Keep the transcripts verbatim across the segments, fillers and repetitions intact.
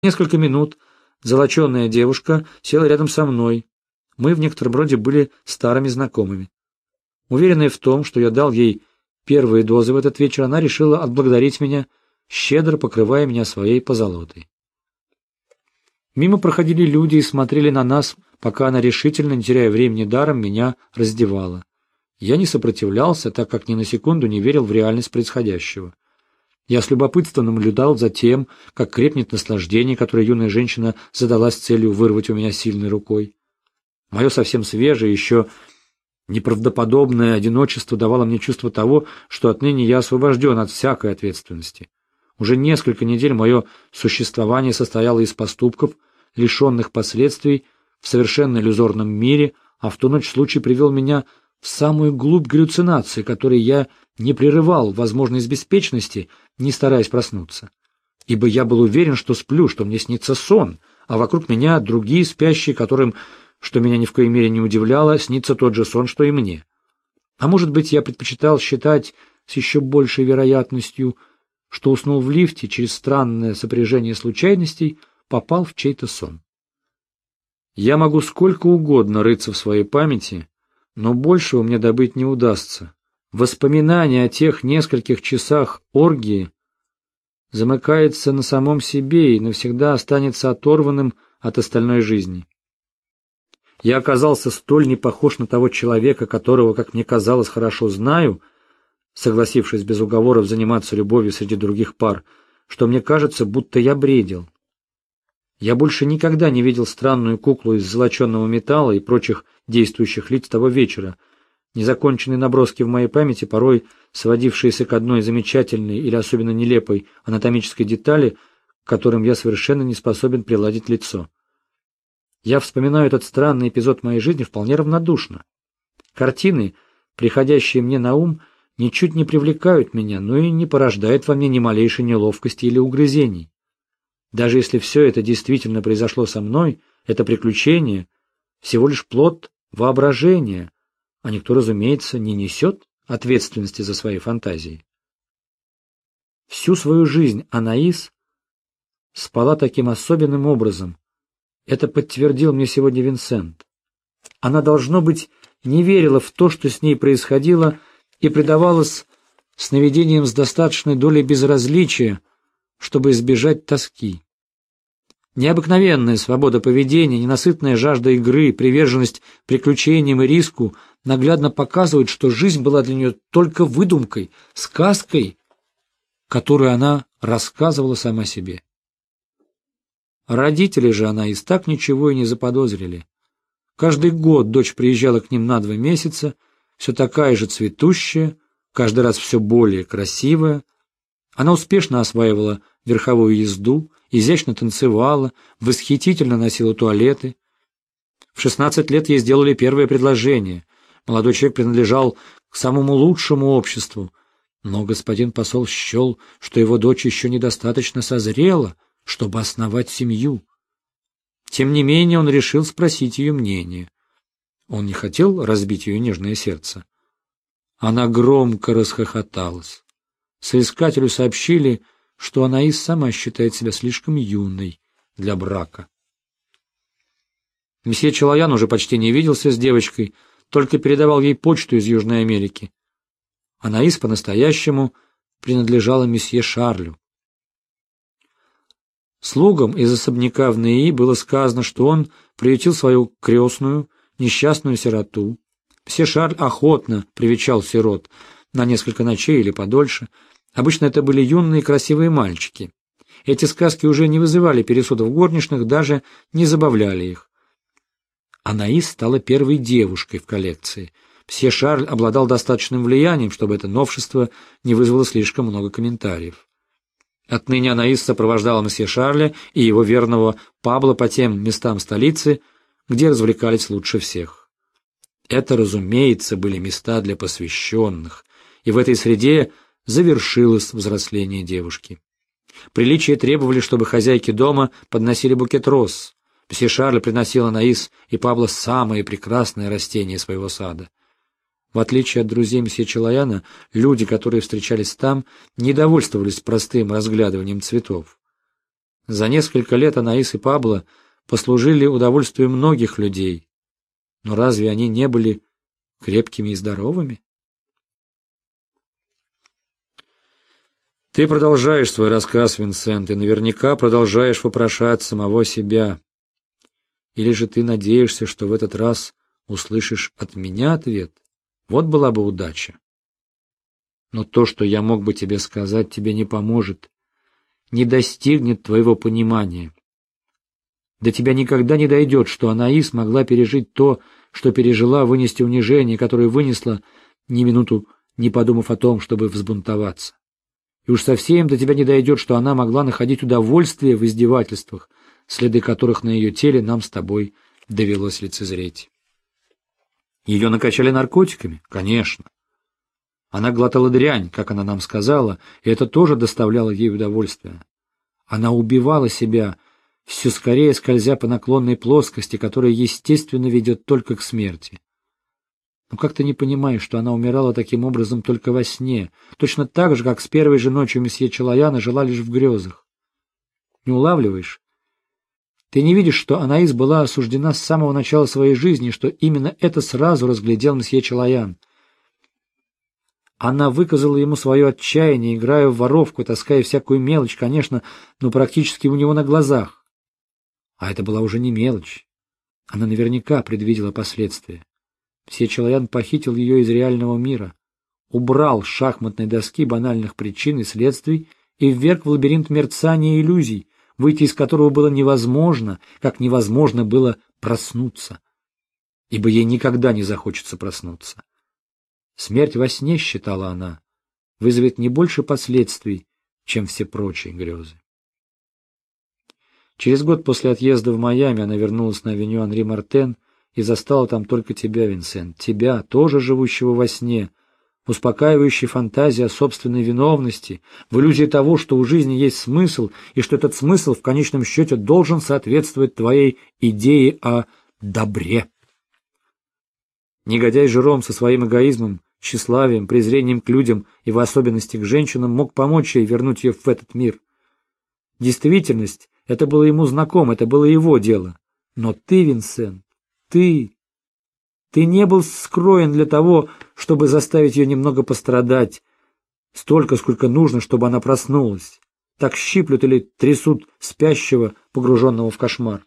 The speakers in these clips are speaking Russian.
Несколько минут золоченая девушка села рядом со мной. Мы в некотором роде были старыми знакомыми. Уверенная в том, что я дал ей первые дозы в этот вечер, она решила отблагодарить меня, щедро покрывая меня своей позолотой. Мимо проходили люди и смотрели на нас, пока она решительно, не теряя времени даром, меня раздевала. Я не сопротивлялся, так как ни на секунду не верил в реальность происходящего. Я с любопытством наблюдал за тем, как крепнет наслаждение, которое юная женщина задалась целью вырвать у меня сильной рукой. Мое совсем свежее, еще неправдоподобное одиночество давало мне чувство того, что отныне я освобожден от всякой ответственности. Уже несколько недель мое существование состояло из поступков, лишенных последствий, в совершенно иллюзорном мире, а в ту ночь случай привел меня в самую глубь галлюцинации, которые я не прерывал, возможно, из беспечности, не стараясь проснуться. Ибо я был уверен, что сплю, что мне снится сон, а вокруг меня другие спящие, которым, что меня ни в коей мере не удивляло, снится тот же сон, что и мне. А может быть, я предпочитал считать с еще большей вероятностью, что уснул в лифте, через странное сопряжение случайностей попал в чей-то сон. Я могу сколько угодно рыться в своей памяти, но большего мне добыть не удастся. Воспоминание о тех нескольких часах оргии замыкается на самом себе и навсегда останется оторванным от остальной жизни. Я оказался столь не похож на того человека, которого, как мне казалось, хорошо знаю, согласившись без уговоров заниматься любовью среди других пар, что мне кажется, будто я бредил. Я больше никогда не видел странную куклу из золоченого металла и прочих действующих лиц того вечера. Незаконченные наброски в моей памяти, порой сводившиеся к одной замечательной или особенно нелепой анатомической детали, к которым я совершенно не способен приладить лицо. Я вспоминаю этот странный эпизод моей жизни вполне равнодушно. Картины, приходящие мне на ум, ничуть не привлекают меня, но и не порождают во мне ни малейшей неловкости или угрызений. Даже если все это действительно произошло со мной, это приключение всего лишь плод воображения, а никто, разумеется, не несет ответственности за свои фантазии. Всю свою жизнь Анаис спала таким особенным образом. Это подтвердил мне сегодня Винсент. Она, должно быть, не верила в то, что с ней происходило, и предавалась сновидениям с достаточной долей безразличия, чтобы избежать тоски. Необыкновенная свобода поведения, ненасытная жажда игры, приверженность приключениям и риску наглядно показывают, что жизнь была для нее только выдумкой, сказкой, которую она рассказывала сама себе. Родители же она и так ничего и не заподозрили. Каждый год дочь приезжала к ним на два месяца, все такая же цветущая, каждый раз все более красивая. Она успешно осваивала верховую езду, изящно танцевала, восхитительно носила туалеты. В шестнадцать лет ей сделали первое предложение. Молодой человек принадлежал к самому лучшему обществу, но господин посол счел, что его дочь еще недостаточно созрела, чтобы основать семью. Тем не менее он решил спросить ее мнение. Он не хотел разбить ее нежное сердце. Она громко расхохоталась. Соискателю сообщили, что Анаис сама считает себя слишком юной для брака. Месье Челоян уже почти не виделся с девочкой, только передавал ей почту из Южной Америки. Анаис по-настоящему принадлежала месье Шарлю. Слугам из особняка в Неи было сказано, что он приютил свою крестную, несчастную сироту. Месье Шарль охотно привечал сирот на несколько ночей или подольше. Обычно это были юные красивые мальчики. Эти сказки уже не вызывали пересудов горничных, даже не забавляли их. Анаис стала первой девушкой в коллекции. Месье Шарль обладал достаточным влиянием, чтобы это новшество не вызвало слишком много комментариев. Отныне Анаис сопровождала месье Шарля и его верного Пабло по тем местам столицы, где развлекались лучше всех. Это, разумеется, были места для посвященных, и в этой среде завершилось взросление девушки. Приличия требовали, чтобы хозяйки дома подносили букет роз. Месье Шарль приносил Анаис и Пабло самые прекрасные растения своего сада. В отличие от друзей месье Челояна, люди, которые встречались там, не довольствовались простым разглядыванием цветов. За несколько лет Анаис и Пабло послужили удовольствию многих людей. Но разве они не были крепкими и здоровыми? Ты продолжаешь свой рассказ, Винсент, и наверняка продолжаешь вопрошать самого себя. Или же ты надеешься, что в этот раз услышишь от меня ответ? Вот была бы удача. Но то, что я мог бы тебе сказать, тебе не поможет, не достигнет твоего понимания. До тебя никогда не дойдет, что Анаис могла пережить то, что пережила, вынести унижение, которое вынесла, ни минуту не подумав о том, чтобы взбунтоваться. И уж совсем до тебя не дойдет, что она могла находить удовольствие в издевательствах, следы которых на ее теле нам с тобой довелось лицезреть. Ее накачали наркотиками? Конечно. Она глотала дрянь, как она нам сказала, и это тоже доставляло ей удовольствие. Она убивала себя, все скорее скользя по наклонной плоскости, которая, естественно, ведет только к смерти. Но как ты не понимаешь, что она умирала таким образом только во сне, точно так же, как с первой же ночью месье Челаяна жила лишь в грезах? Не улавливаешь? Ты не видишь, что Анаис была осуждена с самого начала своей жизни, что именно это сразу разглядел месье Челаян? Она выказала ему свое отчаяние, играя в воровку, таская всякую мелочь, конечно, но практически у него на глазах. А это была уже не мелочь. Она наверняка предвидела последствия. Месье Челаян похитил ее из реального мира, убрал с шахматной доски банальных причин и следствий и вверг в лабиринт мерцания и иллюзий, выйти из которого было невозможно, как невозможно было проснуться, ибо ей никогда не захочется проснуться. Смерть во сне, считала она, вызовет не больше последствий, чем все прочие грезы. Через год после отъезда в Майами она вернулась на авеню Анри Мартен и застала там только тебя, Винсент, тебя, тоже живущего во сне, в успокаивающей фантазии о собственной виновности, в иллюзии того, что у жизни есть смысл, и что этот смысл в конечном счете должен соответствовать твоей идее о добре. Негодяй Жером со своим эгоизмом, тщеславием, презрением к людям и в особенности к женщинам мог помочь ей вернуть ее в этот мир. Действительность, это было ему знакомо, это было его дело. Но ты, Винсент, ты... Ты не был скроен для того, чтобы заставить ее немного пострадать, столько, сколько нужно, чтобы она проснулась. Так щиплют или трясут спящего, погруженного в кошмар.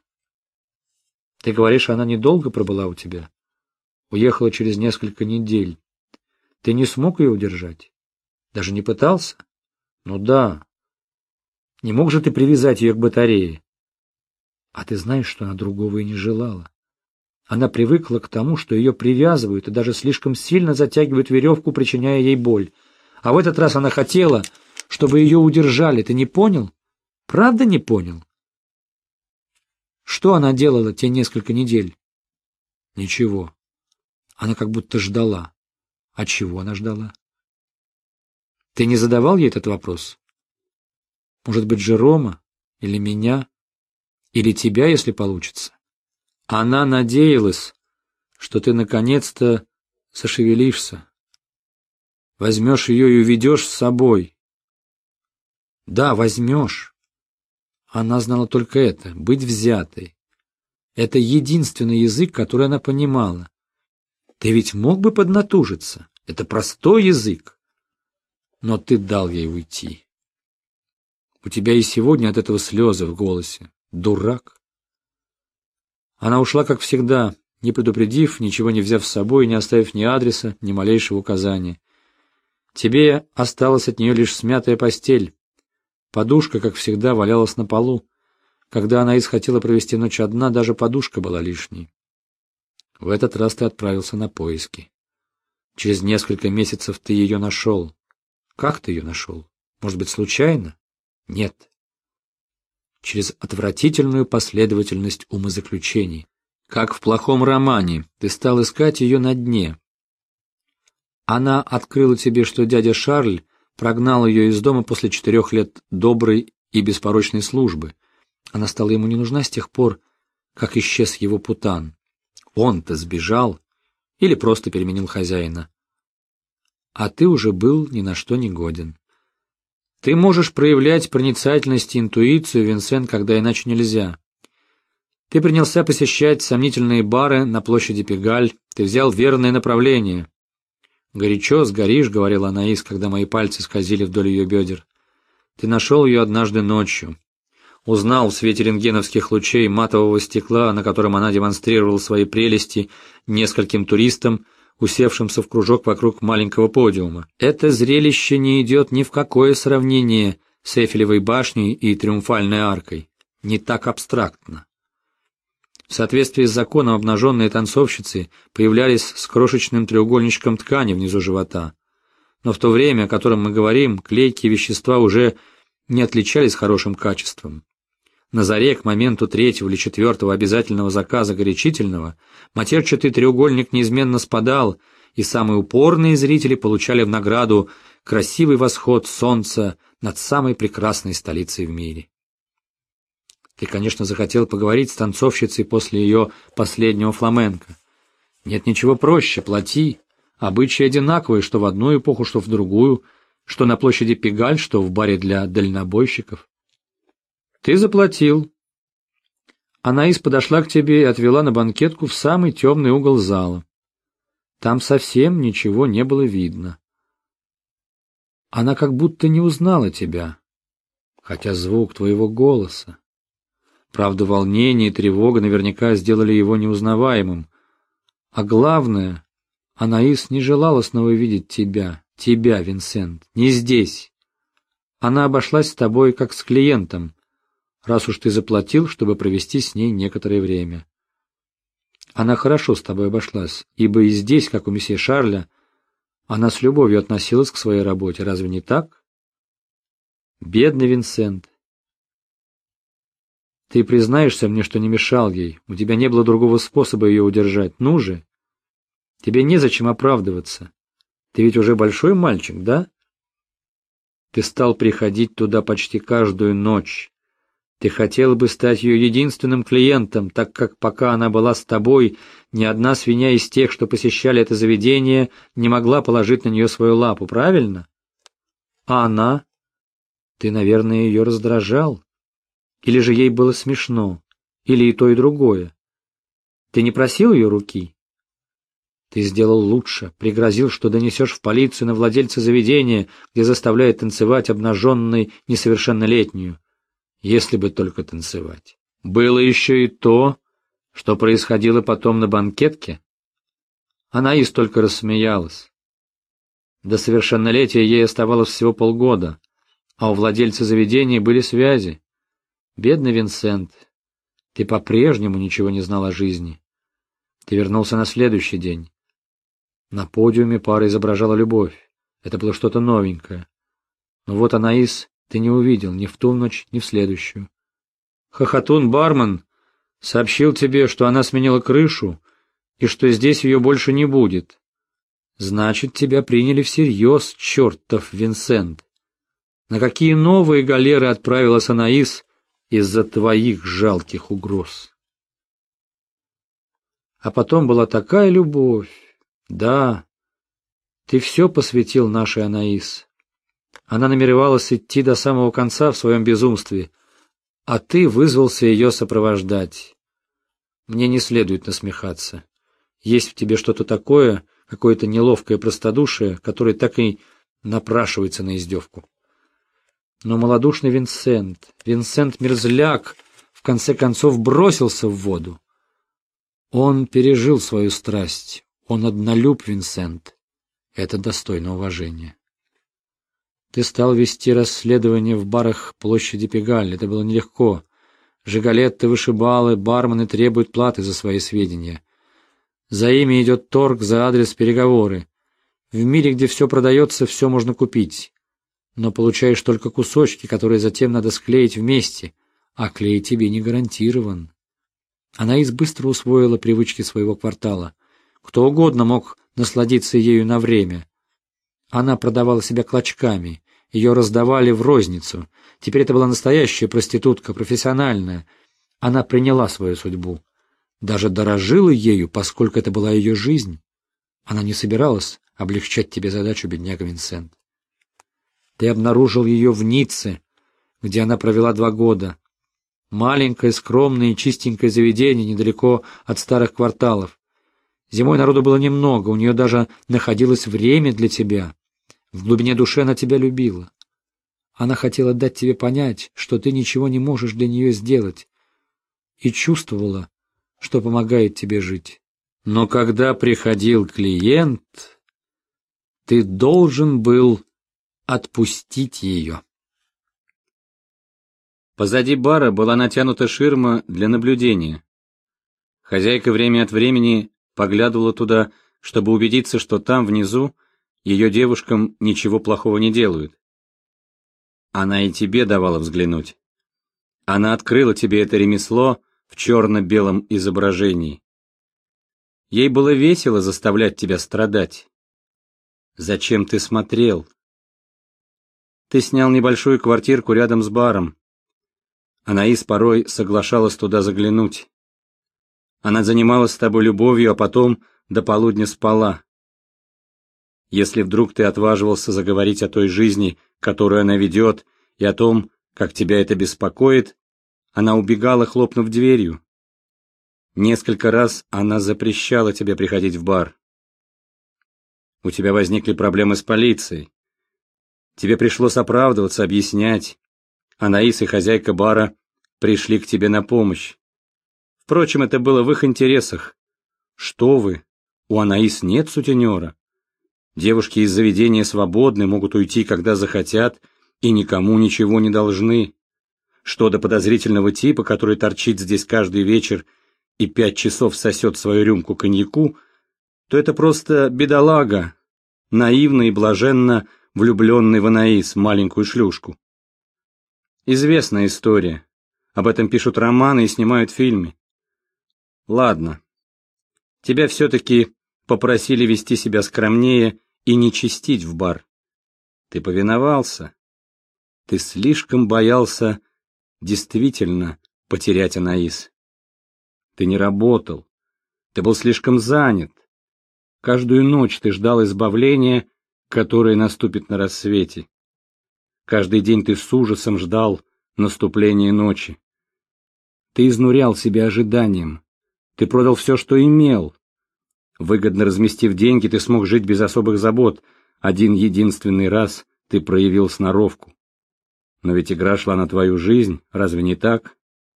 Ты говоришь, она недолго пробыла у тебя? Уехала через несколько недель. Ты не смог ее удержать? Даже не пытался? Ну да. Не мог же ты привязать ее к батарее? А ты знаешь, что она другого и не желала. Она привыкла к тому, что ее привязывают и даже слишком сильно затягивают веревку, причиняя ей боль. А в этот раз она хотела, чтобы ее удержали. Ты не понял? Правда не понял? Что она делала те несколько недель? Ничего. Она как будто ждала. А чего она ждала? Ты не задавал ей этот вопрос? Может быть, Жерома? Или меня? Или тебя, если получится? Она надеялась, что ты наконец-то зашевелишься, возьмешь ее и уведешь с собой. Да, возьмешь. Она знала только это — быть взятой. Это единственный язык, который она понимала. Ты ведь мог бы поднатужиться. Это простой язык. Но ты дал ей уйти. У тебя и сегодня от этого слезы в голосе. Дурак. Она ушла, как всегда, не предупредив, ничего не взяв с собой, не оставив ни адреса, ни малейшего указания. Тебе осталась от нее лишь смятая постель. Подушка, как всегда, валялась на полу. Когда Анаис хотела провести ночь одна, даже подушка была лишней. В этот раз ты отправился на поиски. Через несколько месяцев ты ее нашел. Как ты ее нашел? Может быть, случайно? Нет. Через отвратительную последовательность умозаключений. Как в плохом романе, ты стал искать ее на дне. Она открыла тебе, что дядя Шарль прогнал ее из дома после четырех лет доброй и беспорочной службы. Она стала ему не нужна с тех пор, как исчез его путан. Он-то сбежал или просто переменил хозяина. А ты уже был ни на что не годен. Ты можешь проявлять проницательность и интуицию, Винсент, когда иначе нельзя. Ты принялся посещать сомнительные бары на площади Пегаль, ты взял верное направление. «Горячо сгоришь», — говорила Анаис, когда мои пальцы скользили вдоль ее бедер. «Ты нашел ее однажды ночью. Узнал в свете рентгеновских лучей матового стекла, на котором она демонстрировала свои прелести нескольким туристам, усевшимся в кружок вокруг маленького подиума. Это зрелище не идет ни в какое сравнение с Эйфелевой башней и Триумфальной аркой. Не так абстрактно. В соответствии с законом обнаженные танцовщицы появлялись с крошечным треугольничком ткани внизу живота. Но в то время, о котором мы говорим, клейкие вещества уже не отличались хорошим качеством. На заре, к моменту третьего или четвертого обязательного заказа горячительного, матерчатый треугольник неизменно спадал, и самые упорные зрители получали в награду красивый восход солнца над самой прекрасной столицей в мире. Ты, конечно, захотел поговорить с танцовщицей после ее последнего фламенко. Нет ничего проще, плати. Обычаи одинаковые, что в одну эпоху, что в другую, что на площади Пегаль, что в баре для дальнобойщиков. Ты заплатил. Анаис подошла к тебе и отвела на банкетку в самый темный угол зала. Там совсем ничего не было видно. Она как будто не узнала тебя, хотя звук твоего голоса. Правда, волнение и тревога наверняка сделали его неузнаваемым. А главное, Анаис не желала снова видеть тебя, тебя, Винсент, не здесь. Она обошлась с тобой как с клиентом, раз уж ты заплатил, чтобы провести с ней некоторое время. Она хорошо с тобой обошлась, ибо и здесь, как у месье Шарля, она с любовью относилась к своей работе, разве не так? Бедный Винсент. Ты признаешься мне, что не мешал ей, у тебя не было другого способа ее удержать. Ну же, тебе незачем оправдываться. Ты ведь уже большой мальчик, да? Ты стал приходить туда почти каждую ночь. Ты хотел бы стать ее единственным клиентом, так как пока она была с тобой, ни одна свинья из тех, что посещали это заведение, не могла положить на нее свою лапу, правильно? А она? Ты, наверное, ее раздражал. Или же ей было смешно, или и то, и другое. Ты не просил ее руки? Ты сделал лучше, пригрозил, что донесешь в полицию на владельца заведения, где заставляет танцевать обнаженной несовершеннолетнюю. Если бы только танцевать. Было еще и то, что происходило потом на банкетке. Анаис только рассмеялась. До совершеннолетия ей оставалось всего полгода, а у владельца заведения были связи. Бедный Винсент, ты по-прежнему ничего не знал о жизни. Ты вернулся на следующий день. На подиуме пара изображала любовь. Это было что-то новенькое. Но вот Анаис ты не увидел ни в ту ночь, ни в следующую. Хохотун-бармен сообщил тебе, что она сменила крышу и что здесь ее больше не будет. Значит, тебя приняли всерьез, чертов Винсент. На какие новые галеры отправилась Анаис из-за твоих жалких угроз? А потом была такая любовь. Да, ты все посвятил нашей Анаис. Она намеревалась идти до самого конца в своем безумстве, а ты вызвался ее сопровождать. Мне не следует насмехаться. Есть в тебе что-то такое, какое-то неловкое простодушие, которое так и напрашивается на издевку. Но малодушный Винсент, Винсент-мерзляк, в конце концов бросился в воду. Он пережил свою страсть, он однолюб, Винсент. Это достойно уважения. Ты стал вести расследование в барах площади Пегаль. Это было нелегко. Жиголетты, вышибалы, бармены требуют платы за свои сведения. За ими идет торг, за адрес переговоры. В мире, где все продается, все можно купить. Но получаешь только кусочки, которые затем надо склеить вместе, а клей тебе не гарантирован. Анаис быстро усвоила привычки своего квартала. Кто угодно мог насладиться ею на время. Она продавала себя клочками. Ее раздавали в розницу. Теперь это была настоящая проститутка, профессиональная. Она приняла свою судьбу. Даже дорожила ею, поскольку это была ее жизнь. Она не собиралась облегчать тебе задачу, бедняга Винсент. Ты обнаружил ее в Ницце, где она провела два года. Маленькое, скромное и чистенькое заведение недалеко от старых кварталов. Зимой народу было немного, у нее даже находилось время для тебя. В глубине души она тебя любила. Она хотела дать тебе понять, что ты ничего не можешь для нее сделать, и чувствовала, что помогает тебе жить. Но когда приходил клиент, ты должен был отпустить ее. Позади бара была натянута ширма для наблюдения. Хозяйка время от времени поглядывала туда, чтобы убедиться, что там, внизу, ее девушкам ничего плохого не делают. Она и тебе давала взглянуть. Она открыла тебе это ремесло в черно-белом изображении. Ей было весело заставлять тебя страдать. Зачем ты смотрел? Ты снял небольшую квартирку рядом с баром. Анаис порой соглашалась туда заглянуть. Она занималась с тобой любовью, а потом до полудня спала. Если вдруг ты отваживался заговорить о той жизни, которую она ведет, и о том, как тебя это беспокоит, она убегала, хлопнув дверью. Несколько раз она запрещала тебе приходить в бар. У тебя возникли проблемы с полицией. Тебе пришлось оправдываться, объяснять. Анаис и хозяйка бара пришли к тебе на помощь. Впрочем, это было в их интересах. Что вы? У Анаис нет сутенера. Девушки из заведения свободны, могут уйти, когда захотят, и никому ничего не должны. Что до подозрительного типа, который торчит здесь каждый вечер и пять часов сосет свою рюмку коньяку, то это просто бедолага, наивно и блаженно влюбленный в Анаис, маленькую шлюшку. Известная история. Об этом пишут романы и снимают фильмы. Ладно. Тебя все-таки попросили вести себя скромнее и не чистить в бар. Ты повиновался. Ты слишком боялся действительно потерять Анаис. Ты не работал. Ты был слишком занят. Каждую ночь ты ждал избавления, которое наступит на рассвете. Каждый день ты с ужасом ждал наступления ночи. Ты изнурял себя ожиданием. Ты продал все, что имел. Выгодно разместив деньги, ты смог жить без особых забот. Один единственный раз ты проявил сноровку. Но ведь игра шла на твою жизнь, разве не так?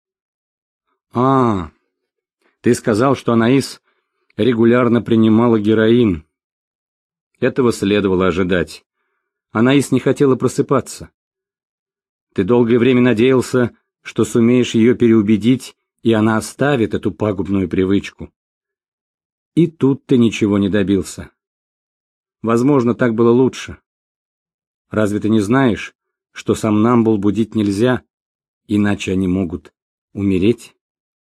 А, ты сказал, что Анаис регулярно принимала героин. Этого следовало ожидать. Анаис не хотела просыпаться. Ты долгое время надеялся, что сумеешь ее переубедить, и она оставит эту пагубную привычку. И тут ты ничего не добился. Возможно, так было лучше. Разве ты не знаешь, что сомнамбул будить нельзя, иначе они могут умереть?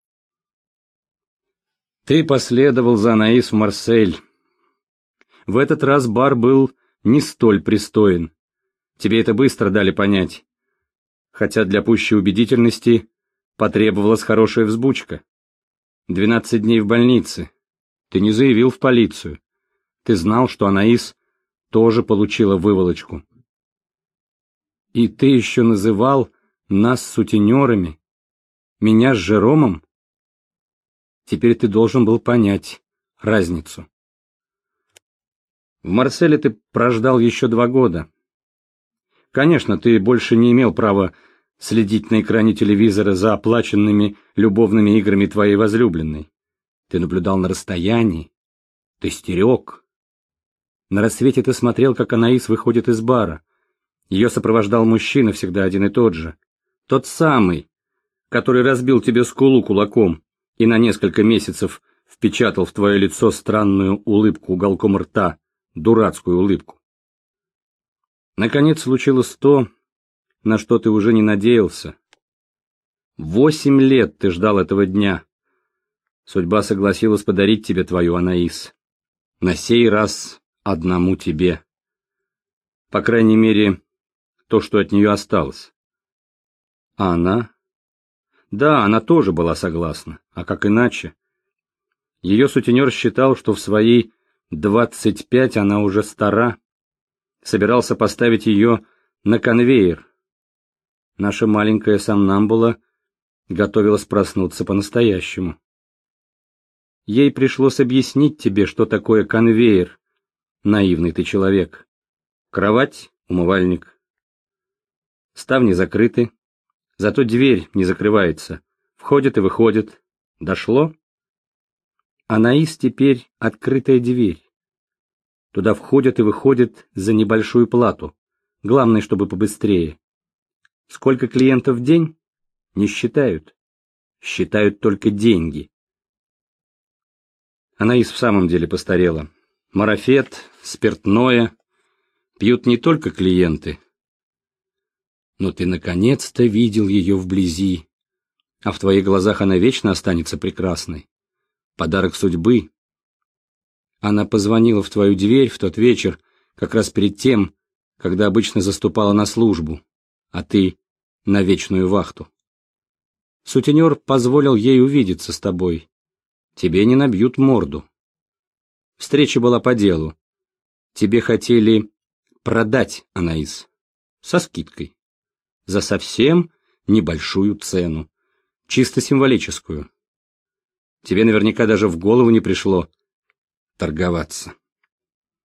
Ты последовал за Анаис в Марсель. В этот раз бар был не столь пристоен. Тебе это быстро дали понять. Хотя для пущей убедительности потребовалась хорошая взбучка. Двенадцать дней в больнице. Ты не заявил в полицию. Ты знал, что Анаис тоже получила выволочку. И ты еще называл нас сутенерами, меня с Жеромом? Теперь ты должен был понять разницу. В Марселе ты прождал еще два года. Конечно, ты больше не имел права следить на экране телевизора за оплаченными любовными играми твоей возлюбленной. Ты наблюдал на расстоянии, ты стерег. На рассвете ты смотрел, как Анаис выходит из бара. Ее сопровождал мужчина, всегда один и тот же. Тот самый, который разбил тебе скулу кулаком и на несколько месяцев впечатал в твое лицо странную улыбку уголком рта, дурацкую улыбку. Наконец случилось то, на что ты уже не надеялся. Восемь лет ты ждал этого дня. Судьба согласилась подарить тебе твою Анаис. На сей раз одному тебе. По крайней мере, то, что от нее осталось. А она? Да, она тоже была согласна. А как иначе? Ее сутенер считал, что в свои двадцать пять она уже стара. Собирался поставить ее на конвейер. Наша маленькая сомнамбула готовилась проснуться по-настоящему. Ей пришлось объяснить тебе, что такое конвейер, наивный ты человек. Кровать, умывальник. Ставни закрыты, зато дверь не закрывается. Входит и выходит. Дошло? Анаис теперь открытая дверь. Туда входят и выходят за небольшую плату. Главное, чтобы побыстрее. Сколько клиентов в день? Не считают. Считают только деньги. Анаис в самом деле постарела. Марафет, спиртное пьют не только клиенты. Но ты наконец-то видел ее вблизи, а в твоих глазах она вечно останется прекрасной. Подарок судьбы. Она позвонила в твою дверь в тот вечер, как раз перед тем, когда обычно заступала на службу, а ты на вечную вахту. Сутенер позволил ей увидеться с тобой. Тебе не набьют морду. Встреча была по делу. Тебе хотели продать, Анаис, со скидкой, за совсем небольшую цену, чисто символическую. Тебе наверняка даже в голову не пришло торговаться.